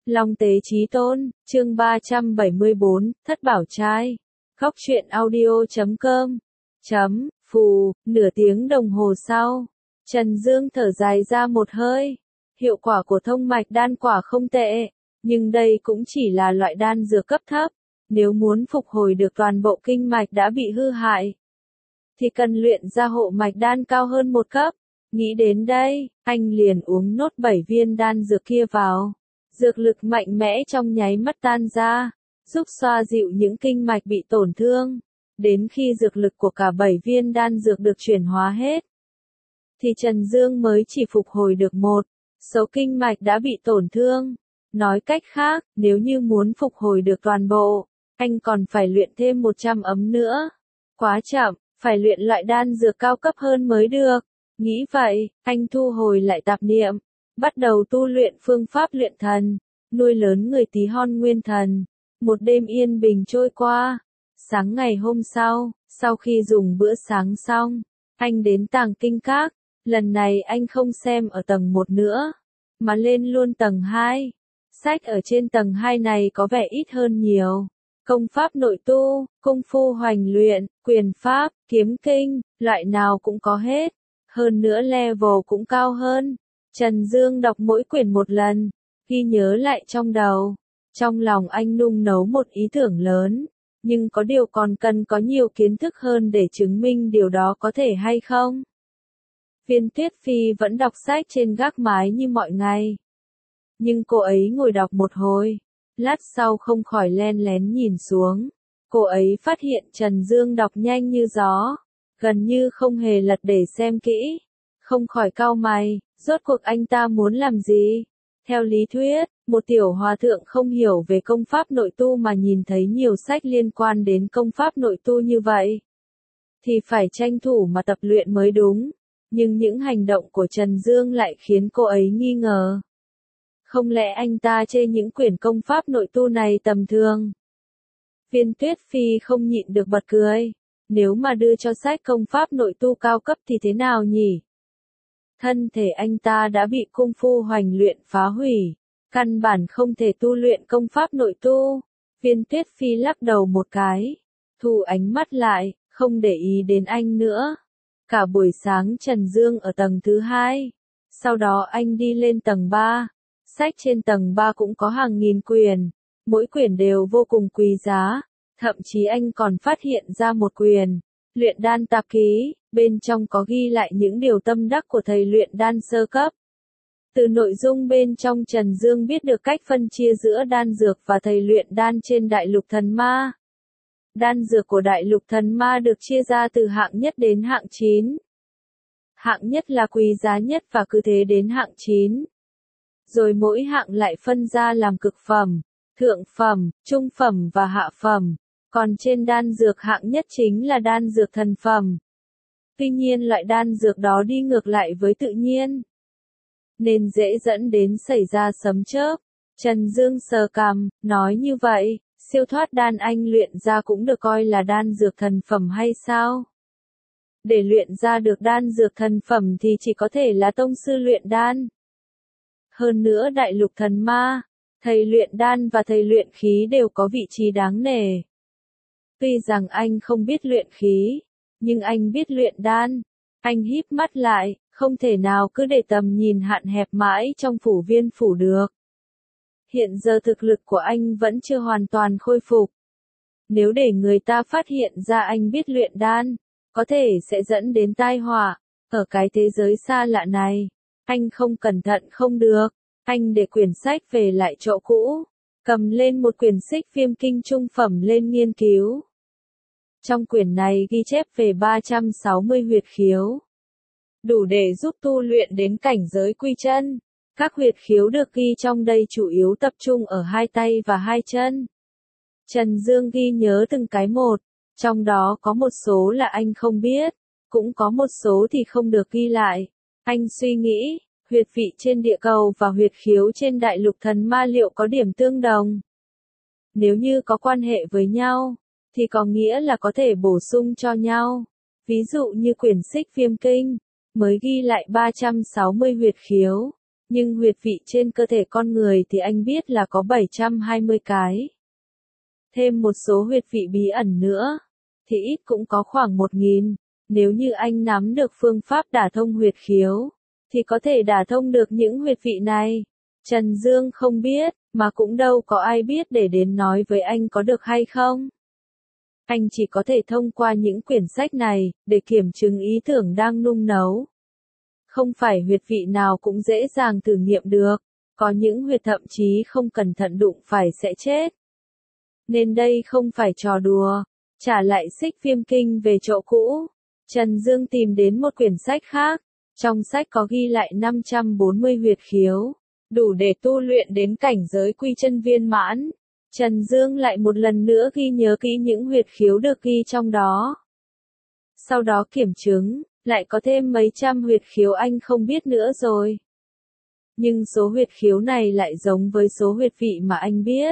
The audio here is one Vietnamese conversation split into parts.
Long tế chí tôn, chương 374, thất bảo trai. Góc truyện audio.com. Phù, nửa tiếng đồng hồ sau, Trần Dương thở dài ra một hơi. Hiệu quả của thông mạch đan quả không tệ, nhưng đây cũng chỉ là loại đan dược cấp thấp. Nếu muốn phục hồi được toàn bộ kinh mạch đã bị hư hại, thì cần luyện ra hộ mạch đan cao hơn một cấp. Nghĩ đến đây, anh liền uống nốt 7 viên đan dược kia vào. Dược lực mạnh mẽ trong nháy mắt tan ra, giúp xoa dịu những kinh mạch bị tổn thương. Đến khi dược lực của cả 7 viên đan dược được chuyển hóa hết, thì Trần Dương mới chỉ phục hồi được một số kinh mạch đã bị tổn thương. Nói cách khác, nếu như muốn phục hồi được toàn bộ, anh còn phải luyện thêm 100 ấm nữa. Quá chậm, phải luyện loại đan dược cao cấp hơn mới được. Nghĩ vậy, anh thu hồi lại tạp niệm, bắt đầu tu luyện phương pháp luyện thần, nuôi lớn người Tí Hon nguyên thần. Một đêm yên bình trôi qua. Sáng ngày hôm sau khi dùng bữa sáng xong, anh đến Tàng Kinh Các. Lần này anh không xem ở tầng 1 nữa, mà lên luôn tầng 2. Sách ở trên tầng 2 này có vẻ ít hơn nhiều. Công pháp nội tu, công phu hoành luyện, quyền pháp, kiếm kinh, loại nào cũng có hết. Hơn nữa level cũng cao hơn. Trần Dương đọc mỗi quyển một lần, ghi nhớ lại trong đầu. Trong lòng anh nung nấu một ý tưởng lớn, nhưng có điều còn cần có nhiều kiến thức hơn để chứng minh điều đó có thể hay không. Viên Tuyết Phi vẫn đọc sách trên gác mái như mọi ngày. Nhưng cô ấy ngồi đọc một hồi, lát sau không khỏi len lén nhìn xuống. Cô ấy phát hiện Trần Dương đọc nhanh như gió, gần như không hề lật để xem kỹ. Không khỏi cau mày, rốt cuộc anh ta muốn làm gì? Theo lý thuyết, một tiểu hòa thượng không hiểu về công pháp nội tu mà nhìn thấy nhiều sách liên quan đến công pháp nội tu như vậy, thì phải tranh thủ mà tập luyện mới đúng. Nhưng những hành động của Trần Dương lại khiến cô ấy nghi ngờ. Không lẽ anh ta chê những quyển công pháp nội tu này tầm thường? Viên Tuyết Phi không nhịn được bật cười. Nếu mà đưa cho sách công pháp nội tu cao cấp thì thế nào nhỉ? Thân thể anh ta đã bị công phu hoành luyện phá hủy, căn bản không thể tu luyện công pháp nội tu. Viên Tuyết Phi lắc đầu một cái, thu ánh mắt lại, không để ý đến anh nữa. Cả buổi sáng Trần Dương ở tầng thứ 2, sau đó anh đi lên tầng 3. Sách trên tầng 3 cũng có hàng nghìn quyển, mỗi quyển đều vô cùng quý giá. Thậm chí anh còn phát hiện ra một quyển, Luyện Đan Tạp Ký, bên trong có ghi lại những điều tâm đắc của thầy luyện đan sơ cấp. Từ nội dung bên trong Trần Dương biết được cách phân chia giữa đan dược và thầy luyện đan trên Đại Lục Thần Ma. Đan dược của Đại Lục Thần Ma được chia ra từ hạng nhất đến hạng 9. Hạng nhất là quý giá nhất và cứ thế đến hạng 9. Rồi mỗi hạng lại phân ra làm cực phẩm, thượng phẩm, trung phẩm và hạ phẩm. Còn trên đan dược hạng nhất chính là đan dược thần phẩm. Tuy nhiên loại đan dược đó đi ngược lại với tự nhiên, nên dễ dẫn đến xảy ra sấm chớp. Trần Dương sờ cằm, nói như vậy, siêu thoát đan anh luyện ra cũng được coi là đan dược thần phẩm hay sao? Để luyện ra được đan dược thần phẩm thì chỉ có thể là tông sư luyện đan. Hơn nữa Đại Lục Thần Ma, thầy luyện đan và thầy luyện khí đều có vị trí đáng nể. Tuy rằng anh không biết luyện khí, nhưng anh biết luyện đan. Anh híp mắt lại, không thể nào cứ để tầm nhìn hạn hẹp mãi trong phủ viên phủ được. Hiện giờ thực lực của anh vẫn chưa hoàn toàn khôi phục. Nếu để người ta phát hiện ra anh biết luyện đan, có thể sẽ dẫn đến tai họa. Ở cái thế giới xa lạ này, anh không cẩn thận không được. Anh để quyển sách về lại chỗ cũ, cầm lên một quyển Xích Viêm Kinh trung phẩm lên nghiên cứu. Trong quyển này ghi chép về 360 huyệt khiếu, đủ để giúp tu luyện đến cảnh giới quy chân. Các huyệt khiếu được ghi trong đây chủ yếu tập trung ở hai tay và hai chân. Trần Dương ghi nhớ từng cái một, trong đó có một số là anh không biết, cũng có một số thì không được ghi lại. Anh suy nghĩ, huyệt vị trên địa cầu và huyệt khiếu trên Đại Lục Thần Ma liệu có điểm tương đồng? Nếu như có quan hệ với nhau, thì có nghĩa là có thể bổ sung cho nhau. Ví dụ như quyển Xích Viêm Kinh, mới ghi lại 360 huyệt khiếu, Nhưng huyệt vị trên cơ thể con người thì anh biết là có 720 cái. Thêm một số huyệt vị bí ẩn nữa, thì ít cũng có khoảng 1.000. Nếu như anh nắm được phương pháp đả thông huyệt khiếu, thì có thể đả thông được những huyệt vị này. Trần Dương không biết, mà cũng đâu có ai biết để đến nói với anh có được hay không. Anh chỉ có thể thông qua những quyển sách này, để kiểm chứng ý tưởng đang nung nấu. Không phải huyệt vị nào cũng dễ dàng thử nghiệm được, có những huyệt thậm chí không cẩn thận đụng phải sẽ chết. Nên đây không phải trò đùa, trả lại xích viêm kinh về chỗ cũ. Trần Dương tìm đến một quyển sách khác, trong sách có ghi lại 540 huyệt khiếu, đủ để tu luyện đến cảnh giới quy chân viên mãn. Trần Dương lại một lần nữa ghi nhớ kỹ những huyệt khiếu được ghi trong đó. Sau đó kiểm chứng, lại có thêm mấy trăm huyệt khiếu anh không biết nữa rồi. Nhưng số huyệt khiếu này lại giống với số huyệt vị mà anh biết.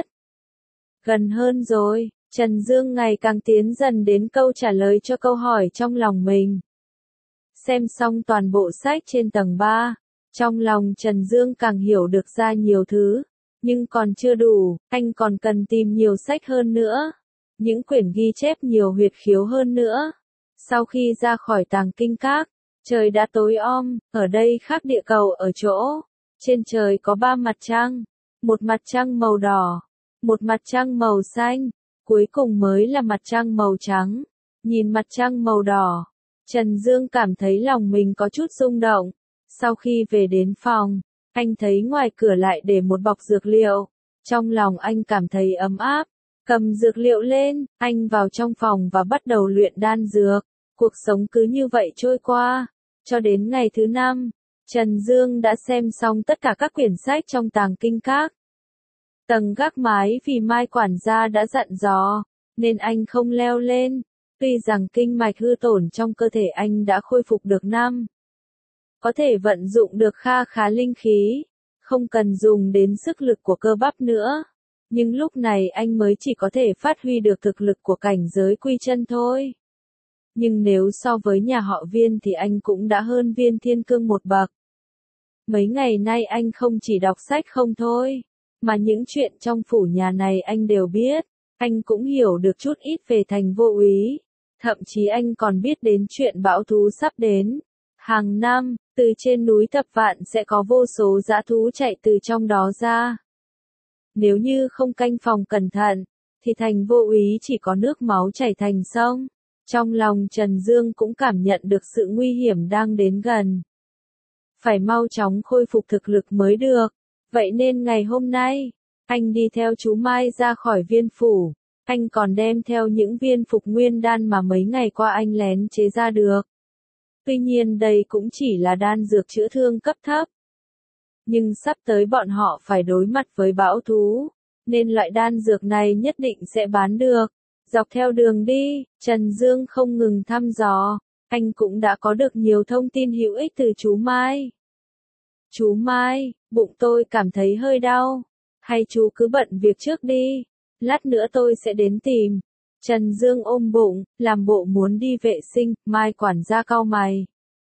Gần hơn rồi, Trần Dương ngày càng tiến dần đến câu trả lời cho câu hỏi trong lòng mình. Xem xong toàn bộ sách trên tầng 3, trong lòng Trần Dương càng hiểu được ra nhiều thứ. Nhưng còn chưa đủ, anh còn cần tìm nhiều sách hơn nữa. Những quyển ghi chép nhiều huyệt khiếu hơn nữa. Sau khi ra khỏi tàng kinh các, trời đã tối om, ở đây khác địa cầu ở chỗ. Trên trời có 3 mặt trăng, một mặt trăng màu đỏ, một mặt trăng màu xanh, cuối cùng mới là mặt trăng màu trắng. Nhìn mặt trăng màu đỏ, Trần Dương cảm thấy lòng mình có chút rung động. Sau khi về đến phòng, anh thấy ngoài cửa lại để một bọc dược liệu. Trong lòng anh cảm thấy ấm áp. Cầm dược liệu lên, anh vào trong phòng và bắt đầu luyện đan dược. Cuộc sống cứ như vậy trôi qua. Cho đến ngày thứ 5, Trần Dương đã xem xong tất cả các quyển sách trong tàng kinh các. Tầng gác mái vì Mai quản gia đã dặn dò, nên anh không leo lên. Tuy rằng kinh mạch hư tổn trong cơ thể anh đã khôi phục được có thể vận dụng được kha khá linh khí, không cần dùng đến sức lực của cơ bắp nữa. Nhưng lúc này anh mới chỉ có thể phát huy được thực lực của cảnh giới quy chân thôi. Nhưng nếu so với nhà họ Viên thì anh cũng đã hơn Viên Thiên Cương một bậc. Mấy ngày nay anh không chỉ đọc sách không thôi, mà những chuyện trong phủ nhà này anh đều biết. Anh cũng hiểu được chút ít về thành Vô Úy. Thậm chí anh còn biết đến chuyện bão thú sắp đến. Hàng năm, từ trên núi Thập Vạn sẽ có vô số dã thú chạy từ trong đó ra. Nếu như không canh phòng cẩn thận, thì thành Vô Úy chỉ có nước máu chảy thành sông. Trong lòng Trần Dương cũng cảm nhận được sự nguy hiểm đang đến gần. Phải mau chóng khôi phục thực lực mới được. Vậy nên ngày hôm nay, anh đi theo chú Mai ra khỏi viên phủ. Anh còn đem theo những viên phục nguyên đan mà mấy ngày qua anh lén chế ra được. Tuy nhiên đây cũng chỉ là đan dược chữa thương cấp thấp. Nhưng sắp tới bọn họ phải đối mặt với bão thú, nên loại đan dược này nhất định sẽ bán được. Dọc theo đường đi, Trần Dương không ngừng thăm dò, anh cũng đã có được nhiều thông tin hữu ích từ chú Mai. Chú Mai, bụng tôi cảm thấy hơi đau, hay chú cứ bận việc trước đi, lát nữa tôi sẽ đến tìm. Trần Dương ôm bụng, làm bộ muốn đi vệ sinh, Mai quản gia cau mày.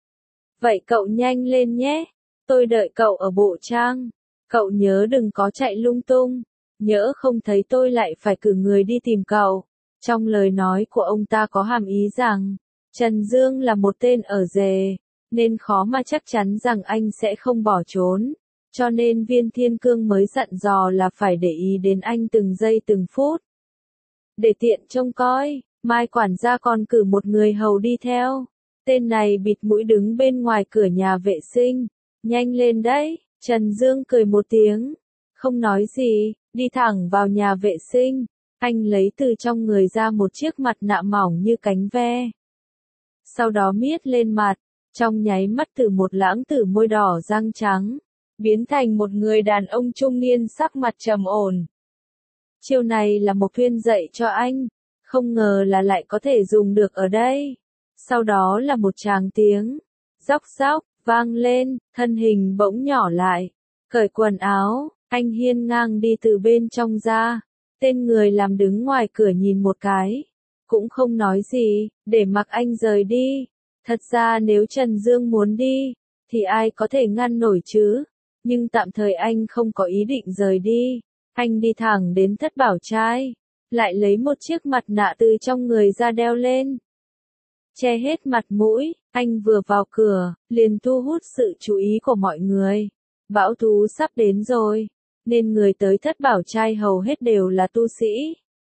Vậy cậu nhanh lên nhé, tôi đợi cậu ở bộ trang. Cậu nhớ đừng có chạy lung tung, nhỡ không thấy tôi lại phải cử người đi tìm cậu. Trong lời nói của ông ta có hàm ý rằng, Trần Dương là một tên ở rề, nên khó mà chắc chắn rằng anh sẽ không bỏ trốn. Cho nên Viên Thiên Cương mới dặn dò là phải để ý đến anh từng giây từng phút. Để tiện trông coi, Mai quản gia còn cử một người hầu đi theo. Tên này bịt mũi đứng bên ngoài cửa nhà vệ sinh. Nhanh lên đấy, Trần Dương cười một tiếng. Không nói gì, đi thẳng vào nhà vệ sinh. Anh lấy từ trong người ra một chiếc mặt nạ mỏng như cánh ve. Sau đó miết lên mặt, trong nháy mắt từ một lãng tử môi đỏ răng trắng, biến thành một người đàn ông trung niên sắc mặt trầm ổn. Chiêu này là một Huyên dạy cho anh, không ngờ là lại có thể dùng được ở đây. Sau đó là một tràng tiếng, róc róc, vang lên, thân hình bỗng nhỏ lại, cởi quần áo, anh hiên ngang đi từ bên trong ra. Tên người làm đứng ngoài cửa nhìn một cái, cũng không nói gì, để mặc anh rời đi. Thật ra nếu Trần Dương muốn đi, thì ai có thể ngăn nổi chứ? nhưng tạm thời anh không có ý định rời đi. Anh đi thẳng đến Thất Bảo Trai, lại lấy một chiếc mặt nạ từ trong người ra đeo lên, che hết mặt mũi. Anh vừa vào cửa, liền thu hút sự chú ý của mọi người. Bão tố sắp đến rồi, nên người tới Thất Bảo Trai hầu hết đều là tu sĩ.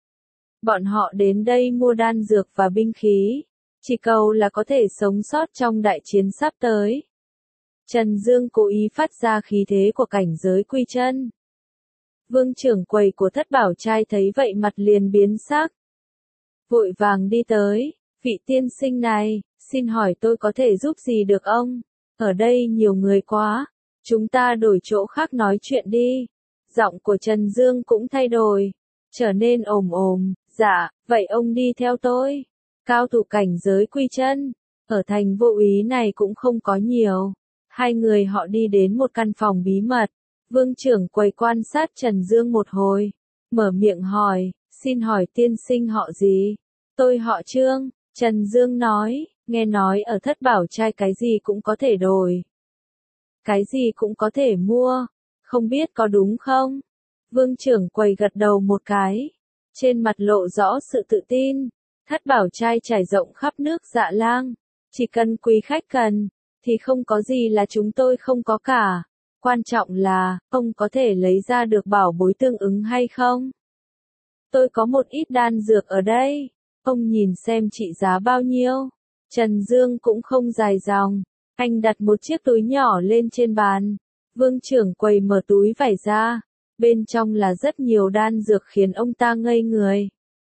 Bọn họ đến đây mua đan dược và binh khí, chỉ cầu là có thể sống sót trong đại chiến sắp tới. Trần Dương cố ý phát ra khí thế của cảnh giới quy chân. Vương trưởng quầy của Thất Bảo Trai thấy vậy mặt liền biến sắc, vội vàng đi tới. Vị tiên sinh này, xin hỏi tôi có thể giúp gì được ông? Ở đây nhiều người quá, chúng ta đổi chỗ khác nói chuyện đi. Giọng của Trần Dương cũng thay đổi, trở nên ồm ồm. Dạ, vậy ông đi theo tôi. Cao thủ cảnh giới quy chân, ở thành Vô Úy này cũng không có nhiều. Hai người họ đi đến một căn phòng bí mật. Vương trưởng quầy quan sát Trần Dương một hồi, mở miệng hỏi, xin hỏi tiên sinh họ gì? Tôi họ Trương. Trần Dương nói, nghe nói ở Thất Bảo Trai cái gì cũng có thể đổi, cái gì cũng có thể mua, không biết có đúng không? Vương trưởng quầy gật đầu một cái, trên mặt lộ rõ sự tự tin. Thất Bảo Trai trải rộng khắp nước Dạ Lang, chỉ cần quý khách cần, thì không có gì là chúng tôi không có cả. Quan trọng là, ông có thể lấy ra được bảo bối tương ứng hay không? Tôi có một ít đan dược ở đây. Ông nhìn xem trị giá bao nhiêu. Trần Dương cũng không dài dòng. Anh đặt một chiếc túi nhỏ lên trên bàn. Vương trưởng quầy mở túi vải ra. Bên trong là rất nhiều đan dược khiến ông ta ngây người.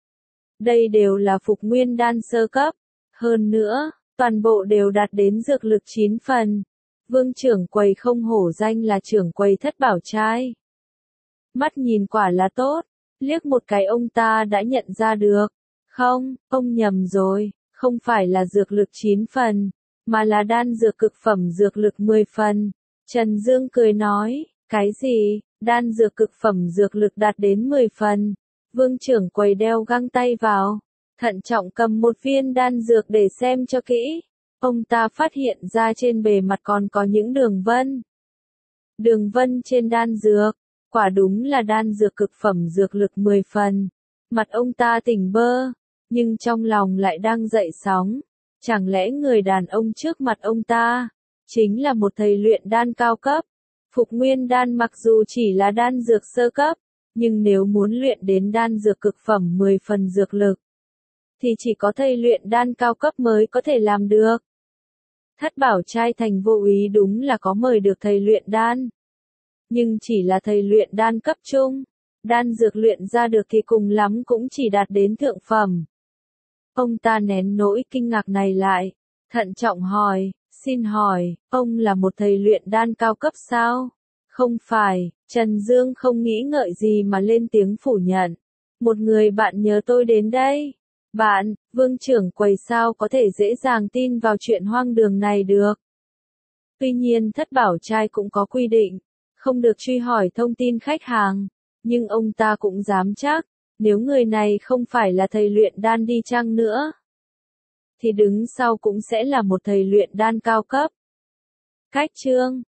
Đây đều là phục nguyên đan sơ cấp. Hơn nữa, toàn bộ đều đạt đến dược lực 9 phần. Vương trưởng quầy không hổ danh là trưởng quầy Thất Bảo Trai. Mắt nhìn quả là tốt. Liếc một cái ông ta đã nhận ra được. Không, ông nhầm rồi, không phải là dược lực 9 phần, mà là đan dược cực phẩm dược lực 10 phần. Trần Dương cười nói, cái gì, đan dược cực phẩm dược lực đạt đến 10 phần. Vương trưởng quầy đeo găng tay vào, thận trọng cầm một viên đan dược để xem cho kỹ. Ông ta phát hiện ra trên bề mặt còn có những đường vân. Đường vân trên đan dược, quả đúng là đan dược cực phẩm dược lực 10 phần. Mặt ông ta tỉnh bơ, nhưng trong lòng lại đang dậy sóng. Chẳng lẽ người đàn ông trước mặt ông ta chính là một thầy luyện đan cao cấp? Phục nguyên đan mặc dù chỉ là đan dược sơ cấp, nhưng nếu muốn luyện đến đan dược cực phẩm 10 phần dược lực, thì chỉ có thầy luyện đan cao cấp mới có thể làm được. Thất Bảo Trai thành Vô Úy đúng là có mời được thầy luyện đan, nhưng chỉ là thầy luyện đan cấp trung. Đan dược luyện ra được thì cùng lắm cũng chỉ đạt đến thượng phẩm. Ông ta nén nỗi kinh ngạc này lại, thận trọng hỏi, xin hỏi, ông là một thầy luyện đan cao cấp sao? Không phải. Trần Dương không nghĩ ngợi gì mà lên tiếng phủ nhận. Một người bạn nhờ tôi đến đây. Bạn, Vương trưởng quầy sao có thể dễ dàng tin vào chuyện hoang đường này được? Tuy nhiên Thất Bảo Trai cũng có quy định, không được truy hỏi thông tin khách hàng. Nhưng ông ta cũng dám chắc, nếu người này không phải là thầy luyện đan đi chăng nữa, thì đứng sau cũng sẽ là một thầy luyện đan cao cấp. Cách chương